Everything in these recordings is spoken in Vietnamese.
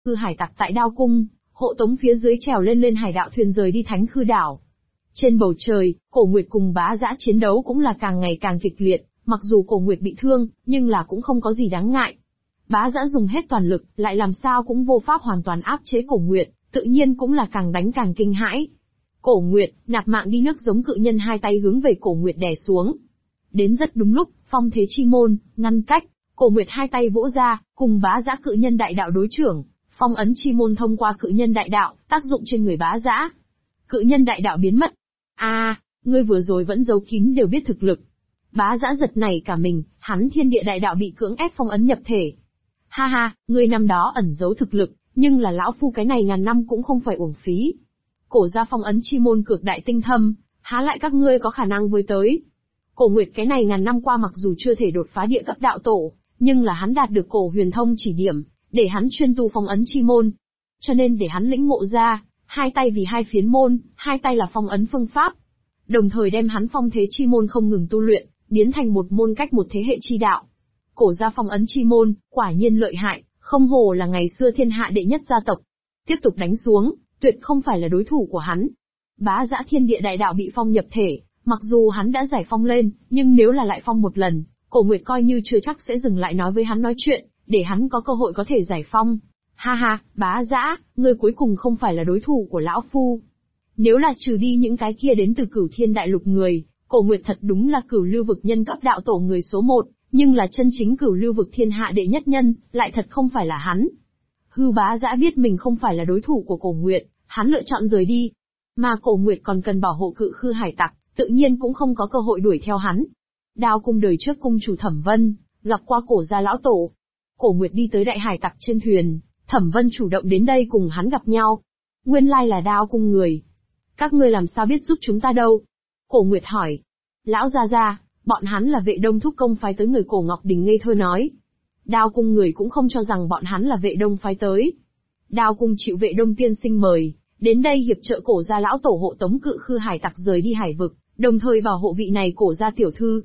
khư hải tặc tại Đao Cung, hộ tống phía dưới trèo lên hải đạo thuyền rời đi Thánh Khư Đảo. Trên bầu trời, Cổ Nguyệt cùng Bá Dã chiến đấu cũng là càng ngày càng kịch liệt, mặc dù Cổ Nguyệt bị thương, nhưng là cũng không có gì đáng ngại. Bá Dã dùng hết toàn lực, lại làm sao cũng vô pháp hoàn toàn áp chế Cổ Nguyệt, tự nhiên cũng là càng đánh càng kinh hãi. Cổ Nguyệt, nạp mạng đi nước giống cự nhân hai tay hướng về Cổ Nguyệt đè xuống. Đến rất đúng lúc, phong thế chi môn, ngăn cách, Cổ Nguyệt hai tay vỗ ra, cùng Bá Dã cự nhân đại đạo đối trưởng, phong ấn chi môn thông qua cự nhân đại đạo, tác dụng trên người Bá Dã. Cự nhân đại đạo biến mất. Ngươi vừa rồi vẫn giấu kín đều biết thực lực. Bá Dã giật nảy cả mình, hắn thiên địa đại đạo bị cưỡng ép phong ấn nhập thể. Ha ha, ngươi năm đó ẩn giấu thực lực, nhưng là lão phu cái này ngàn năm cũng không phải uổng phí. Cổ gia phong ấn chi môn cực đại tinh thâm, há lại các ngươi có khả năng với tới. Cổ Nguyệt cái này ngàn năm qua mặc dù chưa thể đột phá địa cấp đạo tổ, nhưng là hắn đạt được Cổ Huyền Thông chỉ điểm, để hắn chuyên tu phong ấn chi môn. Cho nên để hắn lĩnh ngộ ra, hai tay vì hai phiến môn, hai tay là phong ấn phương pháp. Đồng thời đem hắn phong thế chi môn không ngừng tu luyện, biến thành một môn cách một thế hệ chi đạo. Cổ gia phong ấn chi môn, quả nhiên lợi hại, không hổ là ngày xưa thiên hạ đệ nhất gia tộc. Tiếp tục đánh xuống, tuyệt không phải là đối thủ của hắn. Bá Dã thiên địa đại đạo bị phong nhập thể, mặc dù hắn đã giải phong lên, nhưng nếu là lại phong một lần, Cổ Nguyệt coi như chưa chắc sẽ dừng lại nói với hắn nói chuyện, để hắn có cơ hội có thể giải phong. Ha ha, Bá Dã, ngươi cuối cùng không phải là đối thủ của lão phu. Nếu là trừ đi những cái kia đến từ Cửu Thiên Đại Lục người, Cổ Nguyệt thật đúng là Cửu Lưu vực nhân cấp đạo tổ người số 1, nhưng là chân chính Cửu Lưu vực thiên hạ đệ nhất nhân, lại thật không phải là hắn. Hư Bá Dã biết mình không phải là đối thủ của Cổ Nguyệt, hắn lựa chọn rời đi. Mà Cổ Nguyệt còn cần bảo hộ cự khư hải tặc, tự nhiên cũng không có cơ hội đuổi theo hắn. Đao cung đời trước cung chủ Thẩm Vân, gặp qua Cổ gia lão tổ. Cổ Nguyệt đi tới đại hải tặc trên thuyền, Thẩm Vân chủ động đến đây cùng hắn gặp nhau. Nguyên lai là Đao cung người. Các ngươi làm sao biết giúp chúng ta đâu? Cổ Nguyệt hỏi. Lão gia, bọn hắn là Vệ Đông thúc công phái tới người. Cổ Ngọc Đình ngây thơ nói. Đao cung người cũng không cho rằng bọn hắn là Vệ Đông phái tới. Đao cung chịu Vệ Đông tiên sinh mời, đến đây hiệp trợ Cổ gia lão tổ hộ tống cự khư hải tặc rời đi hải vực, đồng thời bảo hộ vị này Cổ gia tiểu thư.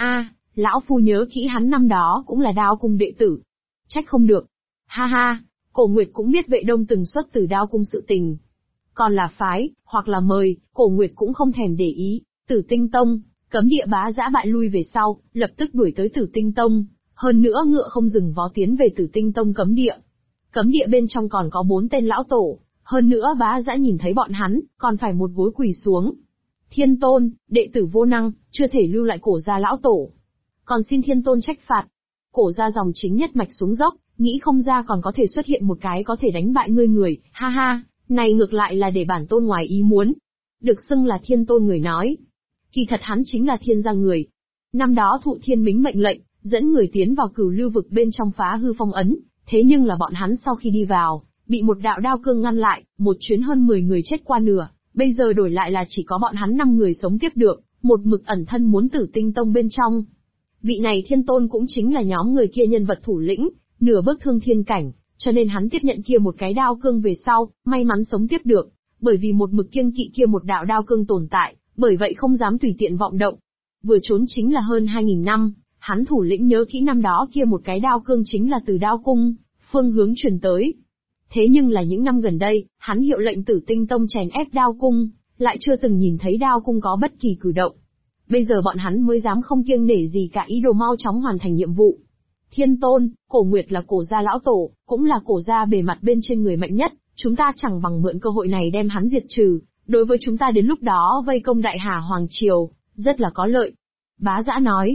Lão phu nhớ kỹ hắn năm đó cũng là Đao cung đệ tử. Trách không được. Ha ha, Cổ Nguyệt cũng biết Vệ Đông từng xuất từ Đao cung sự tình. Còn là phái, hoặc là mời, Cổ Nguyệt cũng không thèm để ý. Tử Tinh Tông, cấm địa Bá Dã bại lui về sau, lập tức đuổi tới Tử Tinh Tông, hơn nữa ngựa không dừng vó tiến về Tử Tinh Tông cấm địa. Cấm địa bên trong còn có 4 tên lão tổ, hơn nữa Bá Dã nhìn thấy bọn hắn, còn phải một gối quỳ xuống. Thiên Tôn, đệ tử vô năng, chưa thể lưu lại Cổ gia lão tổ. Còn xin Thiên Tôn trách phạt. Cổ gia dòng chính nhất mạch xuống dốc, nghĩ không ra còn có thể xuất hiện một cái có thể đánh bại ngươi người, ha ha, này ngược lại là để bản tôn ngoài ý muốn. Được xưng là Thiên Tôn người nói. Kỳ thật hắn chính là Thiên gia người. Năm đó thụ Thiên Mính mệnh lệnh, dẫn người tiến vào Cửu Lưu vực bên trong phá hư phong ấn, thế nhưng là bọn hắn sau khi đi vào, bị một đạo đao cương ngăn lại, một chuyến hơn 10 người chết qua nửa, bây giờ đổi lại là chỉ có bọn hắn 5 người sống tiếp được, một mực ẩn thân muốn Tử Tinh Tông bên trong. Vị này Thiên Tôn cũng chính là nhóm người kia nhân vật thủ lĩnh, nửa bước thương thiên cảnh, cho nên hắn tiếp nhận kia một cái đao cương về sau, may mắn sống tiếp được, bởi vì một mực kiêng kỵ kia một đạo đao cương tồn tại, bởi vậy không dám tùy tiện vọng động. Vừa trốn chính là hơn 2000 năm, hắn thủ lĩnh nhớ kỹ năm đó kia một cái đao cương chính là từ Đao cung, phương hướng truyền tới. Thế nhưng là những năm gần đây, hắn hiệu lệnh Tử Tinh Tông chèn ép Đao cung, lại chưa từng nhìn thấy Đao cung có bất kỳ cử động. Bây giờ bọn hắn mới dám không kiêng nể gì cả ý đồ mau chóng hoàn thành nhiệm vụ. Thiên Tôn, Cổ Nguyệt là Cổ gia lão tổ, cũng là Cổ gia bề mặt bên trên người mạnh nhất, chúng ta chẳng bằng mượn cơ hội này đem hắn diệt trừ, đối với chúng ta đến lúc đó vây công Đại Hà Hoàng Triều, rất là có lợi. Bá Dã nói.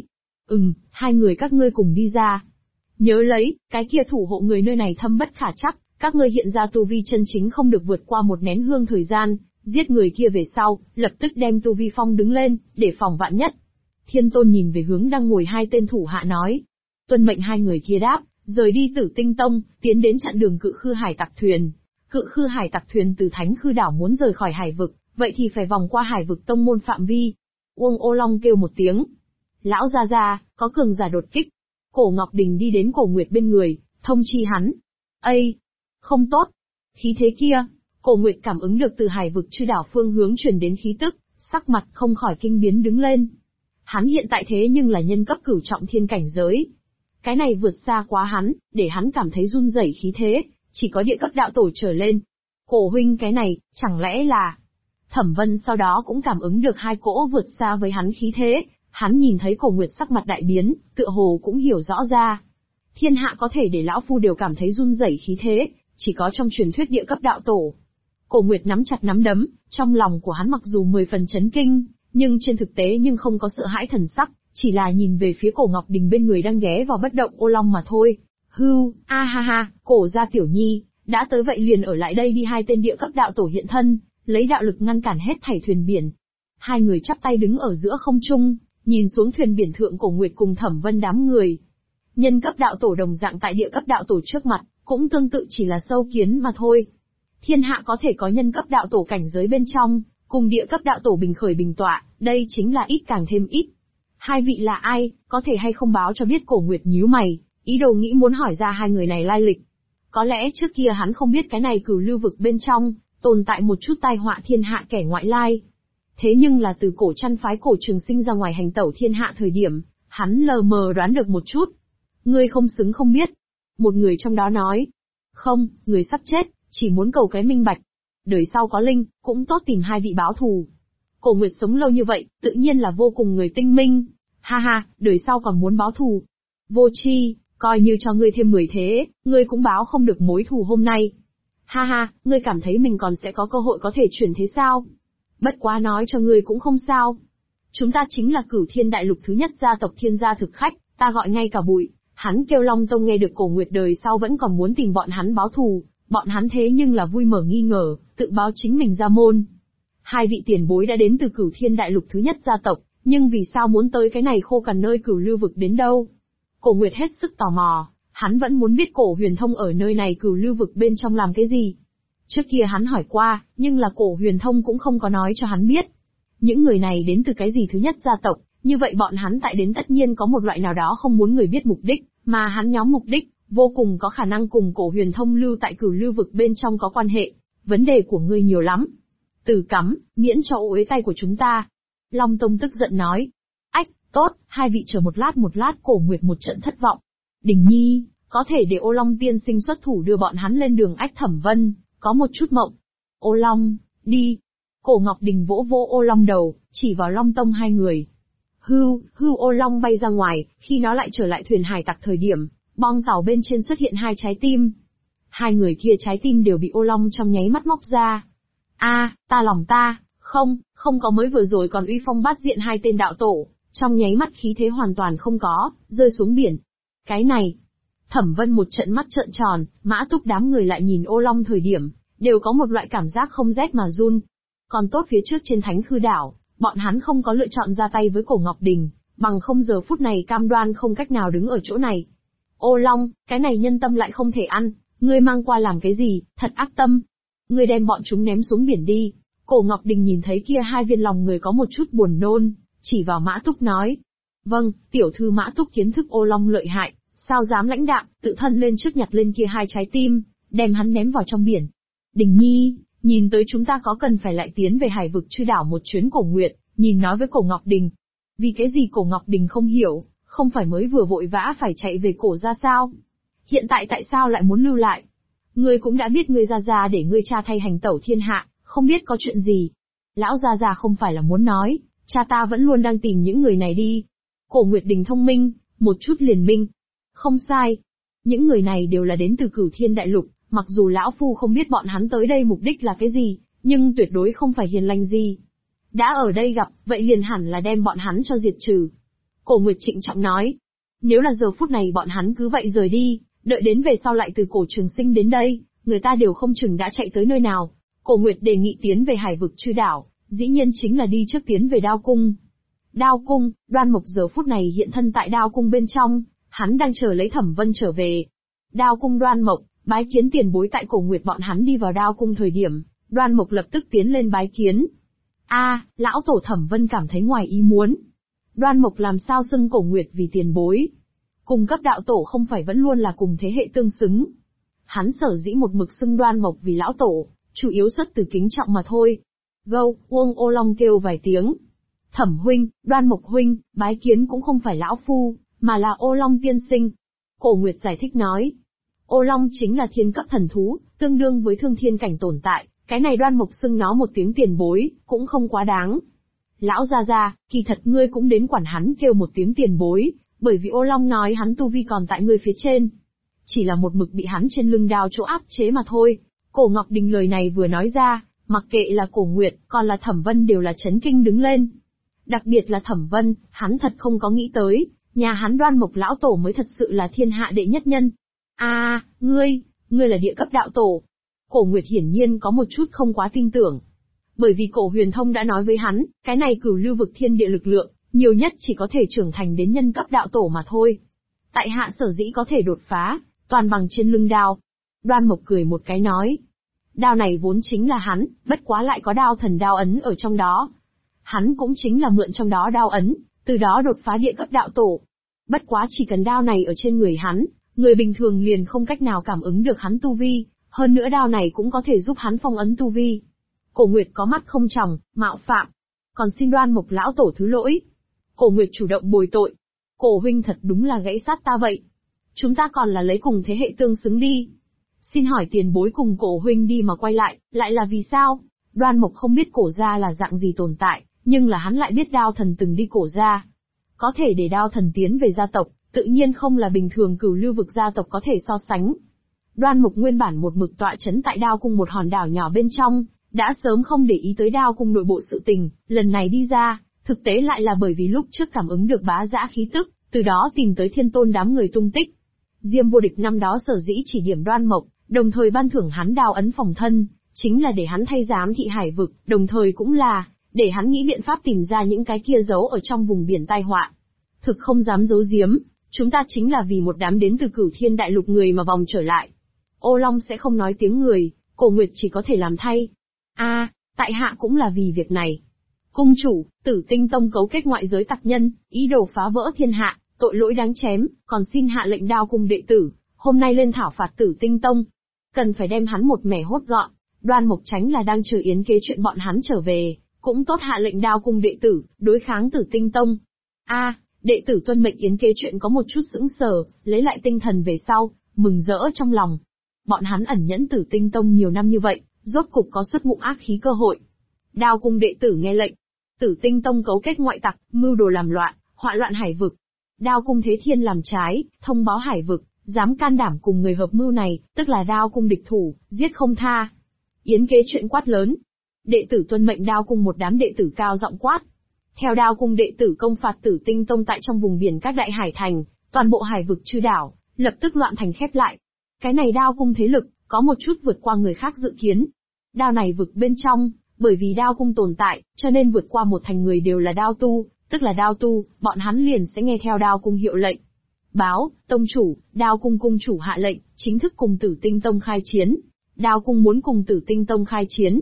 Hai người các ngươi cùng đi ra. Nhớ lấy, cái kia thủ hộ người nơi này thâm bất khả trắc, các ngươi hiện ra tu vi chân chính không được vượt qua một nén hương thời gian, giết người kia về sau, lập tức đem tu vi phong đứng lên, để phòng vạn nhất. Thiên Tôn nhìn về hướng đang ngồi 2 tên thủ hạ nói. Tuân mệnh 2 người kia đáp, rời đi Tử Tinh Tông, tiến đến chặn đường cự khư hải tặc thuyền. Cự khư hải tặc thuyền từ Thánh Khư Đảo muốn rời khỏi hải vực, vậy thì phải vòng qua hải vực tông môn phạm vi. Uông Ô Long kêu một tiếng. Lão gia, có cường giả đột kích. Cổ Ngọc Đình đi đến Cổ Nguyệt bên người, thông chi hắn. Không tốt. Khí thế kia. Cổ Nguyệt cảm ứng được từ hải vực Chư Đảo phương hướng truyền đến khí tức, sắc mặt không khỏi kinh biến đứng lên. Hắn hiện tại thế nhưng là nhân cấp cửu trọng thiên cảnh giới. Cái này vượt xa quá hắn, để hắn cảm thấy run rẩy khí thế, chỉ có địa cấp đạo tổ trở lên. Cổ huynh cái này, chẳng lẽ là... Thẩm Vân sau đó cũng cảm ứng được hai cỗ vượt xa với hắn khí thế, hắn nhìn thấy Cổ Nguyệt sắc mặt đại biến, tựa hồ cũng hiểu rõ ra. Thiên hạ có thể để lão phu đều cảm thấy run rẩy khí thế, chỉ có trong truyền thuyết địa cấp đạo tổ. Cổ Nguyệt nắm chặt nắm đấm, trong lòng của hắn mặc dù 10 phần chấn kinh, nhưng trên thực tế nhưng không có sợ hãi thần sắc, chỉ là nhìn về phía Cổ Ngọc Đình bên người đang ghé vào bất động ô long mà thôi. Hưu, a ha ha, Cổ gia tiểu nhi, đã tới vậy liền ở lại đây đi. Hai tên địa cấp đạo tổ hiện thân, lấy đạo lực ngăn cản hết thảy thuyền biển. Hai người chắp tay đứng ở giữa không trung, nhìn xuống thuyền biển thượng Cổ Nguyệt cùng Thẩm Vân đám người. Nhân cấp đạo tổ đồng dạng tại địa cấp đạo tổ trước mặt, cũng tương tự chỉ là sâu kiến mà thôi. Thiên hạ có thể có nhân cấp đạo tổ cảnh giới bên trong, cùng địa cấp đạo tổ bình khởi bình tọa, đây chính là ít càng thêm ít. Hai vị là ai, có thể hay không báo cho biết? Cổ Nguyệt nhíu mày, ý đồ nghĩ muốn hỏi ra hai người này lai lịch. Có lẽ trước kia hắn không biết cái này cửu lưu vực bên trong, tồn tại một chút tai họa thiên hạ kẻ ngoại lai. Thế nhưng là từ cổ chăn phái Cổ Trường Sinh ra ngoài hành tẩu thiên hạ thời điểm, hắn lờ mờ đoán được một chút. Ngươi không xứng không biết. Một người trong đó nói. Không, người sắp chết, chỉ muốn cầu cái minh bạch. Đời sau có linh, cũng tốt tìm hai vị báo thù. Cổ Nguyệt sống lâu như vậy, tự nhiên là vô cùng người tinh minh. Ha ha, đời sau còn muốn báo thù. Vô tri, coi như cho ngươi thêm 10 thế, ngươi cũng báo không được mối thù hôm nay. Ha ha, ngươi cảm thấy mình còn sẽ có cơ hội có thể chuyển thế sao? Bất quá nói cho ngươi cũng không sao. Chúng ta chính là Cửu Thiên Đại Lục thứ nhất gia tộc Thiên gia thực khách, ta gọi ngay cả Bụi. Hắn kêu Long Tông nghe được Cổ Nguyệt đời sau vẫn còn muốn tìm bọn hắn báo thù, bọn hắn thế nhưng là vui mở nghi ngờ, tự báo chính mình ra môn. Hai vị tiền bối đã đến từ Cửu Thiên Đại Lục thứ nhất gia tộc, nhưng vì sao muốn tới cái này khô cằn nơi Cửu Lưu vực đến đâu? Cổ Nguyệt hết sức tò mò, hắn vẫn muốn biết Cổ Huyền Thông ở nơi này Cửu Lưu vực bên trong làm cái gì. Trước kia hắn hỏi qua, nhưng là Cổ Huyền Thông cũng không có nói cho hắn biết. Những người này đến từ cái gì thứ nhất gia tộc, như vậy bọn hắn tại đến tất nhiên có một loại nào đó không muốn người biết mục đích, mà hắn nhóm mục đích, vô cùng có khả năng cùng Cổ Huyền Thông lưu tại Cửu Lưu vực bên trong có quan hệ. Vấn đề của ngươi nhiều lắm. Từ cắm, miễn cho uế tay của chúng ta. Long Tông tức giận nói. Ách, tốt, hai vị chờ một lát. Cổ Nguyệt một trận thất vọng. Đình Nhi, có thể để Ô Long tiên sinh xuất thủ đưa bọn hắn lên đường. Ách Thẩm Vân, có một chút mộng. Ô Long, đi. Cổ Ngọc Đình vỗ vỗ Ô Long đầu, chỉ vào Long Tông hai người. Hưu Ô Long bay ra ngoài, khi nó lại trở lại thuyền hải tặc thời điểm, bong tàu bên trên xuất hiện hai trái tim. Hai người kia trái tim đều bị Ô Long trong nháy mắt móc ra. Ta, không có mới vừa rồi còn uy phong bát diện hai tên đạo tổ, trong nháy mắt khí thế hoàn toàn không có, rơi xuống biển. Cái này, Thẩm Vân một trận mắt trợn tròn, Mã Túc đám người lại nhìn Ô Long thời điểm, đều có một loại cảm giác không rét mà run. Còn tốt phía trước trên Thánh Khư Đảo, bọn hắn không có lựa chọn ra tay với Cổ Ngọc Đình, bằng không giờ phút này cam đoan không cách nào đứng ở chỗ này. Ô Long, cái này nhân tâm lại không thể ăn, ngươi mang qua làm cái gì, thật ác tâm. Ngươi đem bọn chúng ném xuống biển đi. Cổ Ngọc Đình nhìn thấy kia hai viên lòng người có một chút buồn nôn, chỉ vào Mã Túc nói. Vâng, tiểu thư Mã Túc kiến thức Ô Long lợi hại, sao dám lãnh đạm, tự thân lên trước nhặt lên kia hai trái tim, đem hắn ném vào trong biển. Đình Nhi, nhìn tới chúng ta có cần phải lại tiến về Hải vực Chư đảo một chuyến. Cổ Nguyệt, nhìn nói với Cổ Ngọc Đình. Vì cái gì? Cổ Ngọc Đình không hiểu, không phải mới vừa vội vã phải chạy về Cổ ra sao? Hiện tại tại sao lại muốn lưu lại? Ngươi cũng đã biết ngươi ra để ngươi cha thay hành tẩu thiên hạ, không biết có chuyện gì. Lão gia không phải là muốn nói, cha ta vẫn luôn đang tìm những người này đi. Cổ Nguyệt Đình thông minh, một chút liền minh. Không sai. Những người này đều là đến từ Cửu Thiên Đại Lục, mặc dù lão phu không biết bọn hắn tới đây mục đích là cái gì, nhưng tuyệt đối không phải hiền lành gì. Đã ở đây gặp, vậy liền hẳn là đem bọn hắn cho diệt trừ. Cổ Nguyệt trịnh trọng nói. Nếu là giờ phút này bọn hắn cứ vậy rời đi, đợi đến về sau lại từ Cổ Trường Sinh đến đây, người ta đều không chừng đã chạy tới nơi nào. Cổ Nguyệt đề nghị tiến về Hải vực Chư đảo, dĩ nhiên chính là đi trước tiến về Đao Cung. Đao Cung, Đoan Mộc giờ phút này hiện thân tại Đao Cung bên trong, hắn đang chờ lấy Thẩm Vân trở về. Đao Cung Đoan Mộc, bái kiến tiền bối. Tại Cổ Nguyệt bọn hắn đi vào Đao Cung thời điểm, Đoan Mộc lập tức tiến lên bái kiến. Lão tổ. Thẩm Vân cảm thấy ngoài ý muốn. Đoan Mộc làm sao xưng Cổ Nguyệt vì tiền bối? Cùng cấp đạo tổ không phải vẫn luôn là cùng thế hệ tương xứng. Hắn sở dĩ một mực xưng Đoan Mộc vì lão tổ, chủ yếu xuất từ kính trọng mà thôi. Gâu, Uông Ô Long kêu vài tiếng. Thẩm huynh, Đoan Mộc huynh, bái kiến cũng không phải lão phu, mà là Ô Long tiên sinh. Cổ Nguyệt giải thích nói. Ô Long chính là thiên cấp thần thú, tương đương với thương thiên cảnh tồn tại, cái này Đoan Mộc xưng nó một tiếng tiền bối, cũng không quá đáng. Lão gia gia, kỳ thật ngươi cũng đến quản hắn kêu một tiếng tiền bối, bởi vì Ô Long nói hắn tu vi còn tại ngươi phía trên. Chỉ là một mực bị hắn trên lưng đao chỗ áp chế mà thôi. Cổ Ngọc Đình lời này vừa nói ra, mặc kệ là Cổ Nguyệt, còn là Thẩm Vân đều là chấn kinh đứng lên. Đặc biệt là Thẩm Vân, hắn thật không có nghĩ tới, nhà hắn Đoan Mộc lão tổ mới thật sự là thiên hạ đệ nhất nhân. Ngươi là địa cấp đạo tổ. Cổ Nguyệt hiển nhiên có một chút không quá tin tưởng. Bởi vì Cổ Huyền Thông đã nói với hắn, cái này cửu lưu vực thiên địa lực lượng, nhiều nhất chỉ có thể trưởng thành đến nhân cấp đạo tổ mà thôi. Tại hạ sở dĩ có thể đột phá, toàn bằng trên lưng đao. Đoan Mộc cười một cái nói. Đao này vốn chính là hắn, bất quá lại có đao thần đao ấn ở trong đó. Hắn cũng chính là mượn trong đó đao ấn, từ đó đột phá địa cấp đạo tổ. Bất quá chỉ cần đao này ở trên người hắn, người bình thường liền không cách nào cảm ứng được hắn tu vi, hơn nữa đao này cũng có thể giúp hắn phong ấn tu vi. Cổ Nguyệt có mắt không tròng, mạo phạm. Còn xin Đoan Mộc lão tổ thứ lỗi. Cổ Nguyệt chủ động bồi tội. Cổ huynh thật đúng là gãy sát ta vậy. Chúng ta còn là lấy cùng thế hệ tương xứng đi. Xin hỏi tiền bối cùng Cổ huynh đi mà quay lại là vì sao? Đoan Mộc không biết Cổ gia là dạng gì tồn tại, nhưng là hắn lại biết đao thần từng đi Cổ gia. Có thể để đao thần tiến về gia tộc, tự nhiên không là bình thường cửu lưu vực gia tộc có thể so sánh. Đoan Mộc nguyên bản một mực tọa chấn tại đao cung một hòn đảo nhỏ bên trong, đã sớm không để ý tới đao cung nội bộ sự tình, lần này đi ra, thực tế lại là bởi vì lúc trước cảm ứng được bá dã khí tức, từ đó tìm tới thiên tôn đám người tung tích. Diêm vô địch năm đó sở dĩ chỉ điểm Đoan Mộc, đồng thời ban thưởng hắn đao ấn phòng thân, chính là để hắn thay giám thị hải vực, đồng thời cũng là để hắn nghĩ biện pháp tìm ra những cái kia giấu ở trong vùng biển tai họa. Thực không dám giấu giếm, chúng ta chính là vì một đám đến từ Cửu Thiên đại lục người mà vòng trở lại. Ô Long sẽ không nói tiếng người, Cổ Nguyệt chỉ có thể làm thay. Tại hạ cũng là vì việc này. Cung chủ, Tử Tinh Tông cấu kết ngoại giới tặc nhân, ý đồ phá vỡ thiên hạ, tội lỗi đáng chém, còn xin hạ lệnh đao cung đệ tử, hôm nay lên thảo phạt Tử Tinh Tông. Cần phải đem hắn một mẻ hốt gọn. Đoan Mộc Chánh là đang chờ yến kế chuyện bọn hắn trở về, cũng tốt hạ lệnh đao cung đệ tử, đối kháng Tử Tinh Tông. Đệ tử tuân mệnh yến kế chuyện có một chút sững sờ, lấy lại tinh thần về sau, mừng rỡ trong lòng. Bọn hắn ẩn nhẫn Tử Tinh Tông nhiều năm như vậy, rốt cục có xuất ngũ ác khí cơ hội. Đao cung đệ tử nghe lệnh. Tử Tinh Tông cấu kết ngoại tặc, mưu đồ làm loạn, họa loạn hải vực. Đao cung Thế Thiên làm trái, thông báo hải vực, dám can đảm cùng người hợp mưu này, tức là đao cung địch thủ, giết không tha. Yến kế chuyện quát lớn. Đệ tử tuân mệnh đao cung một đám đệ tử cao giọng quát. Theo đao cung đệ tử công phạt Tử Tinh Tông tại trong vùng biển các đại hải thành, toàn bộ hải vực chư đảo, lập tức loạn thành khép lại. Cái này đao cung thế lực, có một chút vượt qua người khác dự kiến. Đao này vực bên trong, bởi vì đao cung tồn tại, cho nên vượt qua một thành người đều là đao tu, tức là đao tu, bọn hắn liền sẽ nghe theo đao cung hiệu lệnh. Báo, tông chủ, đao cung cung chủ hạ lệnh, chính thức cùng Tử Tinh Tông khai chiến. Đao cung muốn cùng Tử Tinh Tông khai chiến.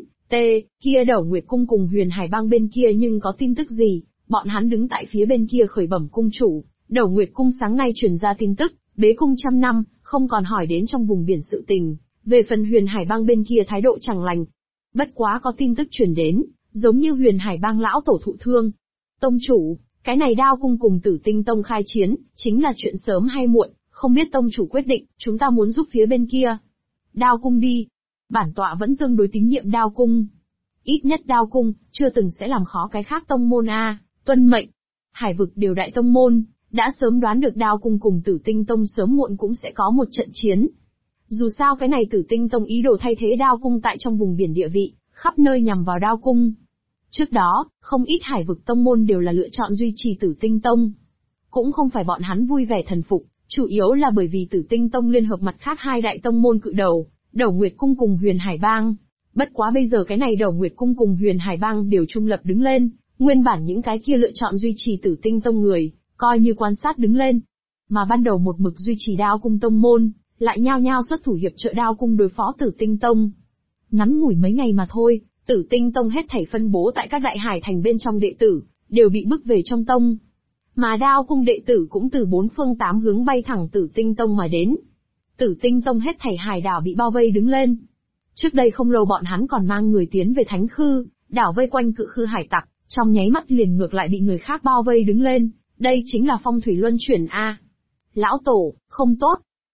Kia Đẩu Nguyệt cung cùng Huyền Hải bang bên kia nhưng có tin tức gì? Bọn hắn đứng tại phía bên kia khởi bẩm cung chủ. Đẩu Nguyệt cung sáng nay truyền ra tin tức, bế cung 100 năm, không còn hỏi đến trong vùng biển sự tình. Về phần Huyền Hải bang bên kia thái độ chẳng lành. Bất quá có tin tức truyền đến, giống như Huyền Hải bang lão tổ thụ thương. Tông chủ, cái này đao cung cùng Tử Tinh Tông khai chiến, chính là chuyện sớm hay muộn, không biết tông chủ quyết định, chúng ta muốn giúp phía bên kia. Đao cung đi. Bản tọa vẫn tương đối tín nhiệm đao cung. Ít nhất đao cung, chưa từng sẽ làm khó cái khác tông môn tuân mệnh. Hải vực đều đại tông môn, đã sớm đoán được đao cung cùng Tử Tinh Tông sớm muộn cũng sẽ có một trận chiến. Dù sao cái này Tử Tinh Tông ý đồ thay thế đao cung tại trong vùng biển địa vị, khắp nơi nhằm vào đao cung. Trước đó, không ít hải vực tông môn đều là lựa chọn duy trì Tử Tinh Tông. Cũng không phải bọn hắn vui vẻ thần phục, chủ yếu là bởi vì Tử Tinh Tông liên hợp mặt khác hai đại tông môn cự đầu, Đẩu Nguyệt cung cùng Huyền Hải bang. Bất quá bây giờ cái này Đẩu Nguyệt cung cùng Huyền Hải bang đều trung lập đứng lên, nguyên bản những cái kia lựa chọn duy trì Tử Tinh Tông người, coi như quan sát đứng lên. Mà ban đầu một mực duy trì đao cung tông môn, lại nhao nhao xuất thủ hiệp trợ đao cung đối phó Tử Tinh Tông. Ngắn ngủi mấy ngày mà thôi, Tử Tinh Tông hết thảy phân bố tại các đại hải thành bên trong đệ tử, đều bị bức về trong tông. Mà đao cung đệ tử cũng từ bốn phương tám hướng bay thẳng Tử Tinh Tông mà đến. Tử Tinh Tông hết thảy hải đảo bị bao vây đứng lên. Trước đây không lâu bọn hắn còn mang người tiến về Thánh Khư, đảo vây quanh Cự Khư hải tặc, trong nháy mắt liền ngược lại bị người khác bao vây đứng lên, đây chính là phong thủy luân chuyển a. Lão tổ, không tốt.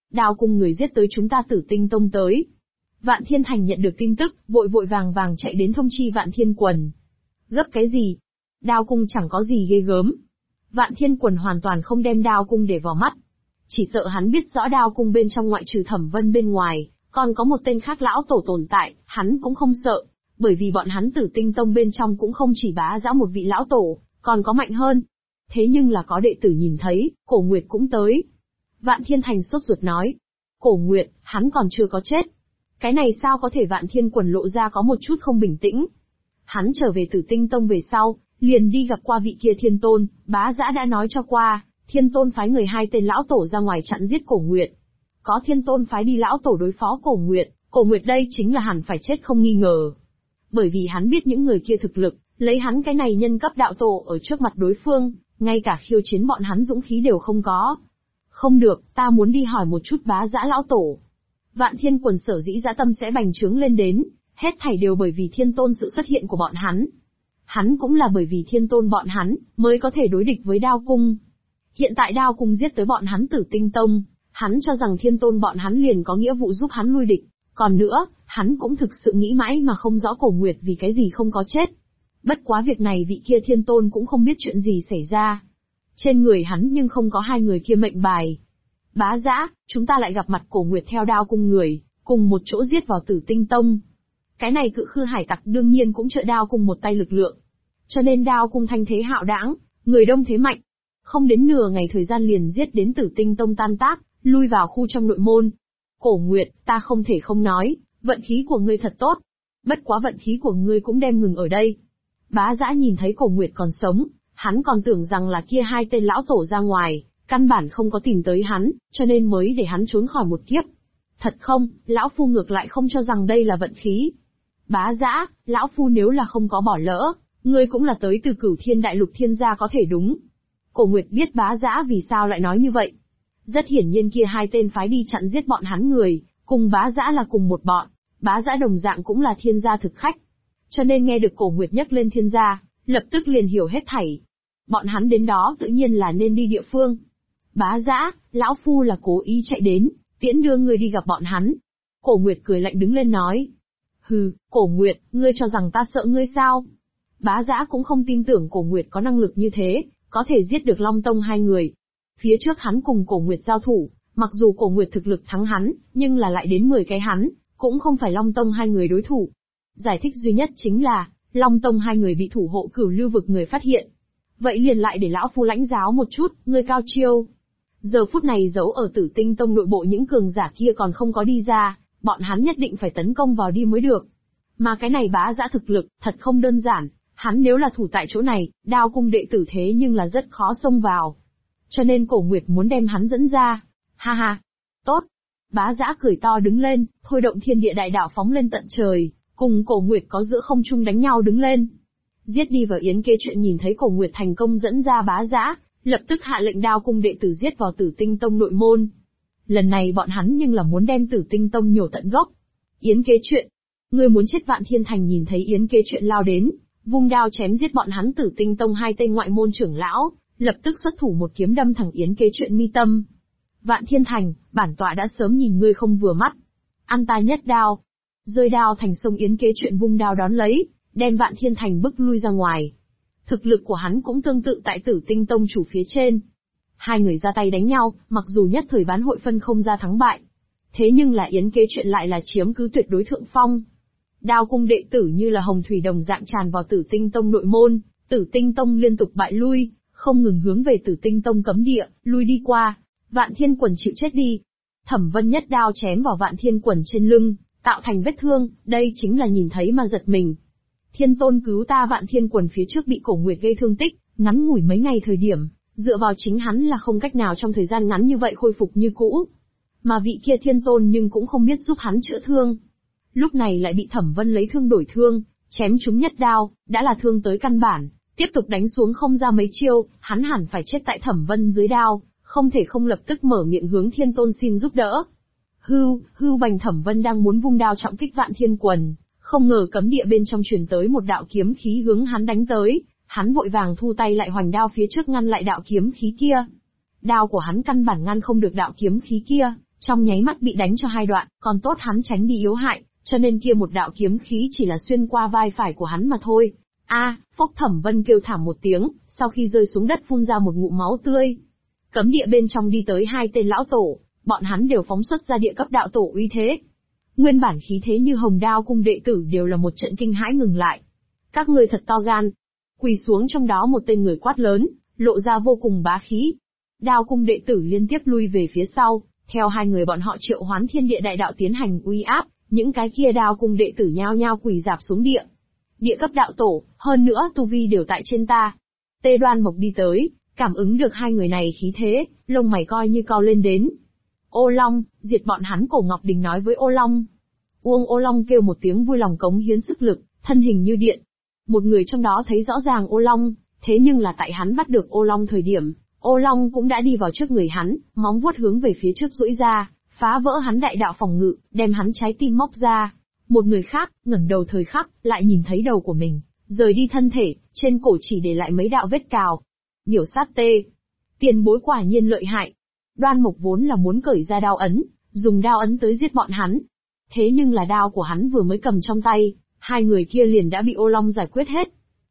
Đao cung người giết tới chúng ta Tử Tinh Tông tới. Vạn Thiên Thành nhận được tin tức, vội vội vàng vàng chạy đến thông chi Vạn Thiên Quần. Gấp cái gì? Đao cung chẳng có gì ghê gớm. Vạn Thiên Quần hoàn toàn không đem Đao cung để vào mắt. Chỉ sợ hắn biết rõ Đao cung bên trong ngoại trừ Thẩm Vân bên ngoài, còn có một tên khác lão tổ tồn tại, hắn cũng không sợ, bởi vì bọn hắn Tử Tinh Tông bên trong cũng không chỉ bá dã một vị lão tổ, còn có mạnh hơn. Thế nhưng là có đệ tử nhìn thấy, Cổ Nguyệt cũng tới. Vạn Thiên Thành sốt ruột nói. Cổ Nguyệt, hắn còn chưa có chết. Cái này sao có thể? Vạn Thiên Quần lộ ra có một chút không bình tĩnh. Hắn trở về Tử Tinh Tông về sau, liền đi gặp qua vị kia Thiên Tôn, bá dã đã nói cho qua, Thiên Tôn phái người 2 tên lão tổ ra ngoài chặn giết Cổ Nguyệt. Có Thiên Tôn phái đi lão tổ đối phó Cổ Nguyệt đây chính là hẳn phải chết không nghi ngờ. Bởi vì hắn biết những người kia thực lực, lấy hắn cái này nhân cấp đạo tổ ở trước mặt đối phương, ngay cả khiêu chiến bọn hắn dũng khí đều không có. Không được, ta muốn đi hỏi một chút bá dã lão tổ. Vạn Thiên Quần sở dĩ dã tâm sẽ bành trướng lên đến, hết thảy đều bởi vì Thiên Tôn sự xuất hiện của bọn hắn. Hắn cũng là bởi vì Thiên Tôn bọn hắn, mới có thể đối địch với Đao Cung. Hiện tại Đao Cung giết tới bọn hắn Tử Tinh Tông, hắn cho rằng Thiên Tôn bọn hắn liền có nghĩa vụ giúp hắn lui địch. Còn nữa, hắn cũng thực sự nghĩ mãi mà không rõ Cổ Nguyệt vì cái gì không có chết. Bất quá việc này vị kia Thiên Tôn cũng không biết chuyện gì xảy ra. Trên người hắn nhưng không có 2 người kia mệnh bài. Bá dã, chúng ta lại gặp mặt Cổ Nguyệt theo Đao cung người, cùng một chỗ giết vào Tử Tinh Tông. Cái này Cự Khư Hải Tặc đương nhiên cũng trợ Đao cung một tay lực lượng. Cho nên Đao cung thanh thế hạo đãng, người đông thế mạnh. Không đến nửa ngày thời gian liền giết đến Tử Tinh Tông tan tác, lui vào khu trong nội môn. Cổ Nguyệt, ta không thể không nói, vận khí của ngươi thật tốt. Bất quá vận khí của ngươi cũng đem ngừng ở đây. Bá dã nhìn thấy Cổ Nguyệt còn sống, hắn còn tưởng rằng là kia 2 tên lão tổ ra ngoài, căn bản không có tìm tới hắn, cho nên mới để hắn trốn khỏi một kiếp. Thật không, lão phu ngược lại không cho rằng đây là vận khí. Bá dã, lão phu nếu là không có bỏ lỡ, ngươi cũng là tới từ Cửu Thiên Đại Lục Thiên gia có thể đúng. Cổ Nguyệt biết bá dã vì sao lại nói như vậy. Rất hiển nhiên kia 2 tên phái đi chặn giết bọn hắn người, cùng bá dã là cùng một bọn, bá dã đồng dạng cũng là Thiên gia thực khách. Cho nên nghe được Cổ Nguyệt nhắc lên Thiên gia, lập tức liền hiểu hết thảy. Bọn hắn đến đó tự nhiên là nên đi địa phương. Bá dã, lão phu là cố ý chạy đến, tiễn đưa ngươi đi gặp bọn hắn. Cổ Nguyệt cười lạnh đứng lên nói. Hừ, Cổ Nguyệt, ngươi cho rằng ta sợ ngươi sao? Bá dã cũng không tin tưởng Cổ Nguyệt có năng lực như thế, có thể giết được Long Tông 2 người. Phía trước hắn cùng Cổ Nguyệt giao thủ, mặc dù Cổ Nguyệt thực lực thắng hắn, nhưng là lại đến 10 cái hắn, cũng không phải Long Tông 2 người đối thủ. Giải thích duy nhất chính là, Long Tông 2 người bị thủ hộ Cửu Lưu vực người phát hiện. Vậy liền lại để lão phu lãnh giáo một chút, ngươi cao chiêu. Giờ phút này giấu ở Tử Tinh Tông nội bộ những cường giả kia còn không có đi ra, bọn hắn nhất định phải tấn công vào đi mới được. Mà cái này bá dã thực lực, thật không đơn giản, hắn nếu là thủ tại chỗ này, Đao cung đệ tử thế nhưng là rất khó xông vào. Cho nên Cổ Nguyệt muốn đem hắn dẫn ra. Ha ha, tốt. Bá dã cười to đứng lên, thôi động thiên địa đại đạo phóng lên tận trời, cùng Cổ Nguyệt có giữa không trung đánh nhau đứng lên. Giết đi vào Yến Kế Chuyện nhìn thấy Cổ Nguyệt thành công dẫn ra bá dã, lập tức hạ lệnh Đao cung đệ tử giết vào Tử Tinh Tông nội môn. Lần này bọn hắn nhưng là muốn đem Tử Tinh Tông nhổ tận gốc. Yến Kế Chuyện, ngươi muốn chết? Vạn Thiên Thành nhìn thấy Yến Kế Chuyện lao đến, vung đao chém giết bọn hắn Tử Tinh Tông 2 tên ngoại môn trưởng lão, lập tức xuất thủ một kiếm đâm thẳng Yến Kế Chuyện mi tâm. Vạn Thiên Thành, bản tọa đã sớm nhìn ngươi không vừa mắt. Ăn ta nhất đao. Rơi đao thành sông, Yến Kế Chuyện vung đao đón lấy, đem Vạn Thiên Thành bức lui ra ngoài. Thực lực của hắn cũng tương tự tại Tử Tinh Tông chủ phía trên. 2 người ra tay đánh nhau, mặc dù nhất thời bán hội phân không ra thắng bại. Thế nhưng là Yến Kế Chuyện lại là chiếm cứ tuyệt đối thượng phong. Đao cung đệ tử như là hồng thủy đồng dạng tràn vào Tử Tinh Tông nội môn, Tử Tinh Tông liên tục bại lui, không ngừng hướng về Tử Tinh Tông cấm địa, lui đi qua. Vạn Thiên Quần chịu chết đi. Thẩm Vân nhất đao chém vào Vạn Thiên Quần trên lưng, tạo thành vết thương, đây chính là nhìn thấy mà giật mình. Thiên Tôn cứu ta! Vạn Thiên Quần phía trước bị Cổ Nguyệt gây thương tích, ngắn ngủi mấy ngày thời điểm, dựa vào chính hắn là không cách nào trong thời gian ngắn như vậy khôi phục như cũ. Mà vị kia Thiên Tôn nhưng cũng không biết giúp hắn chữa thương. Lúc này lại bị Thẩm Vân lấy thương đổi thương, chém trúng nhất đao, đã là thương tới căn bản, tiếp tục đánh xuống không ra mấy chiêu, hắn hẳn phải chết tại Thẩm Vân dưới đao, không thể không lập tức mở miệng hướng Thiên Tôn xin giúp đỡ. Hưu bành! Thẩm Vân đang muốn vung đao trọng kích Vạn Thiên Quần, không ngờ cấm địa bên trong truyền tới một đạo kiếm khí hướng hắn đánh tới, hắn vội vàng thu tay lại, hoành đao phía trước ngăn lại đạo kiếm khí kia. Đao của hắn căn bản ngăn không được đạo kiếm khí kia, Trong nháy mắt bị đánh cho hai đoạn, còn tốt hắn tránh đi yếu hại, cho nên kia một đạo kiếm khí chỉ là xuyên qua vai phải của hắn mà thôi. Phốc Thẩm Vân kêu thảm một tiếng, sau khi rơi xuống đất phun ra một ngụm máu tươi. Cấm địa bên trong đi tới hai tên lão tổ, bọn hắn đều phóng xuất ra địa cấp đạo tổ uy thế. Nguyên bản khí thế như Hồng Đao cung đệ tử đều là một trận kinh hãi ngừng lại. Các ngươi thật to gan. Quỳ xuống trong đó một tên người quát lớn, lộ ra vô cùng bá khí. Đao cung đệ tử liên tiếp lui về phía sau, theo hai người bọn họ triệu hoán thiên địa đại đạo tiến hành uy áp, những cái kia đao cung đệ tử nhao nhao quỳ rạp xuống địa. Địa cấp đạo tổ, hơn nữa tu vi đều tại trên ta. Tê Đoan Mộc đi tới, cảm ứng được hai người này khí thế, lông mày coi như cau lên đến. Ô Long, diệt bọn hắn. Cổ Ngọc Đình nói với Ô Long. Ô Long kêu một tiếng vui lòng cống hiến sức lực, thân hình như điện. Một người trong đó thấy rõ ràng Ô Long, thế nhưng là tại hắn bắt được Ô Long thời điểm, Ô Long cũng đã đi vào trước người hắn, móng vuốt hướng về phía trước duỗi ra, phá vỡ hắn đại đạo phòng ngự, đem hắn trái tim móc ra. Một người khác, ngẩng đầu thời khắc, lại nhìn thấy đầu của mình, rời đi thân thể, trên cổ chỉ để lại mấy đạo vết cào. Miểu sát tê. Tiền bối quả nhiên lợi hại. Đoan Mộc vốn là muốn cởi ra đao ấn, dùng đao ấn tới giết bọn hắn. Thế nhưng là đao của hắn vừa mới cầm trong tay, hai người kia liền đã bị Ô Long giải quyết hết.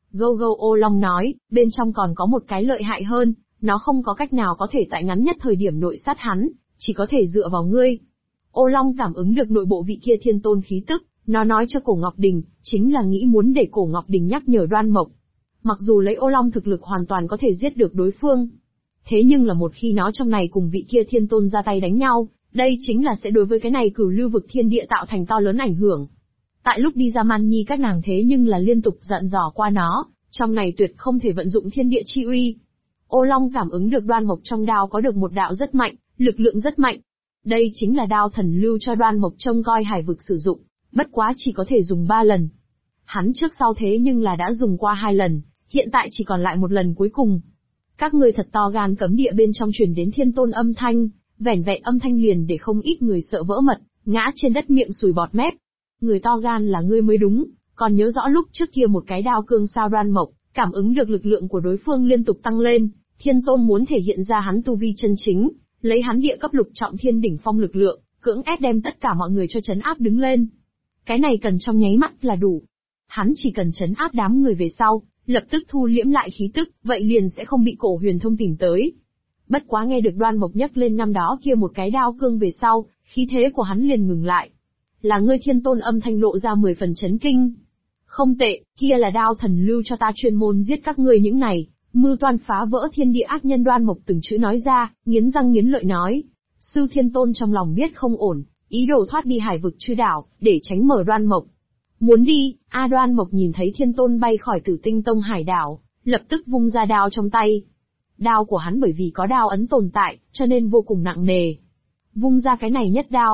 Ô Long nói, bên trong còn có một cái lợi hại hơn, nó không có cách nào có thể tại ngắn nhất thời điểm nội sát hắn, chỉ có thể dựa vào ngươi. Ô Long cảm ứng được nội bộ vị kia thiên tôn khí tức, nó nói cho Cổ Ngọc Đình, chính là nghĩ muốn để Cổ Ngọc Đình nhắc nhở Đoan Mộc. Mặc dù lấy Ô Long thực lực hoàn toàn có thể giết được đối phương, thế nhưng là một khi nó trong này cùng vị kia thiên tôn ra tay đánh nhau, đây chính là sẽ đối với cái này cửu lưu vực thiên địa tạo thành to lớn ảnh hưởng. Tại lúc đi ra Man Nhi các nàng thế nhưng là liên tục dặn dò qua nó, trong này tuyệt không thể vận dụng thiên địa chi uy. Ô Long cảm ứng được Đoan Mộc trong đao có được một đạo rất mạnh, lực lượng rất mạnh. Đây chính là đao thần lưu cho Đoan Mộc trông coi hải vực sử dụng, bất quá chỉ có thể dùng 3 lần. Hắn trước sau thế nhưng là đã dùng qua 2 lần, hiện tại chỉ còn lại một lần cuối cùng. Các ngươi thật to gan. Cấm địa bên trong truyền đến thiên tôn âm thanh, vẻn vẹn âm thanh liền để không ít người sợ vỡ mật, ngã trên đất miệng sùi bọt mép. Người to gan là ngươi mới đúng, còn nhớ rõ lúc trước kia một cái đao cương sao? Đoan Mộc cảm ứng được lực lượng của đối phương liên tục tăng lên, thiên tôn muốn thể hiện ra hắn tu vi chân chính, lấy hắn địa cấp lục trọng thiên đỉnh phong lực lượng, cưỡng ép đem tất cả mọi người cho trấn áp đứng lên. Cái này cần trong nháy mắt là đủ. Hắn chỉ cần trấn áp đám người về sau, lập tức thu liễm lại khí tức, vậy liền sẽ không bị Cổ Huyền Thông tìm tới. Bất quá nghe được Đoan Mộc nhắc lên năm đó kia một cái đao cương về sau, khí thế của hắn liền ngừng lại. Là ngươi? Thiên tôn âm thanh lộ ra 10 phần chấn kinh. Không tệ, kia là đao thần lưu cho ta chuyên môn giết các ngươi những này, mưu toan phá vỡ thiên địa ác nhân. Đoan Mộc từng chữ nói ra, nghiến răng nghiến lợi nói. Sư Thiên Tôn trong lòng biết không ổn, ý đồ thoát đi hải vực Chư Đảo, để tránh mở Đoan Mộc. Muốn đi? Đoan Mộc nhìn thấy Thiên Tôn bay khỏi Tử Tinh Tông hải đảo, lập tức vung ra đao trong tay. Đao của hắn bởi vì có đao ấn tồn tại, cho nên vô cùng nặng nề. Vung ra cái này nhất đao,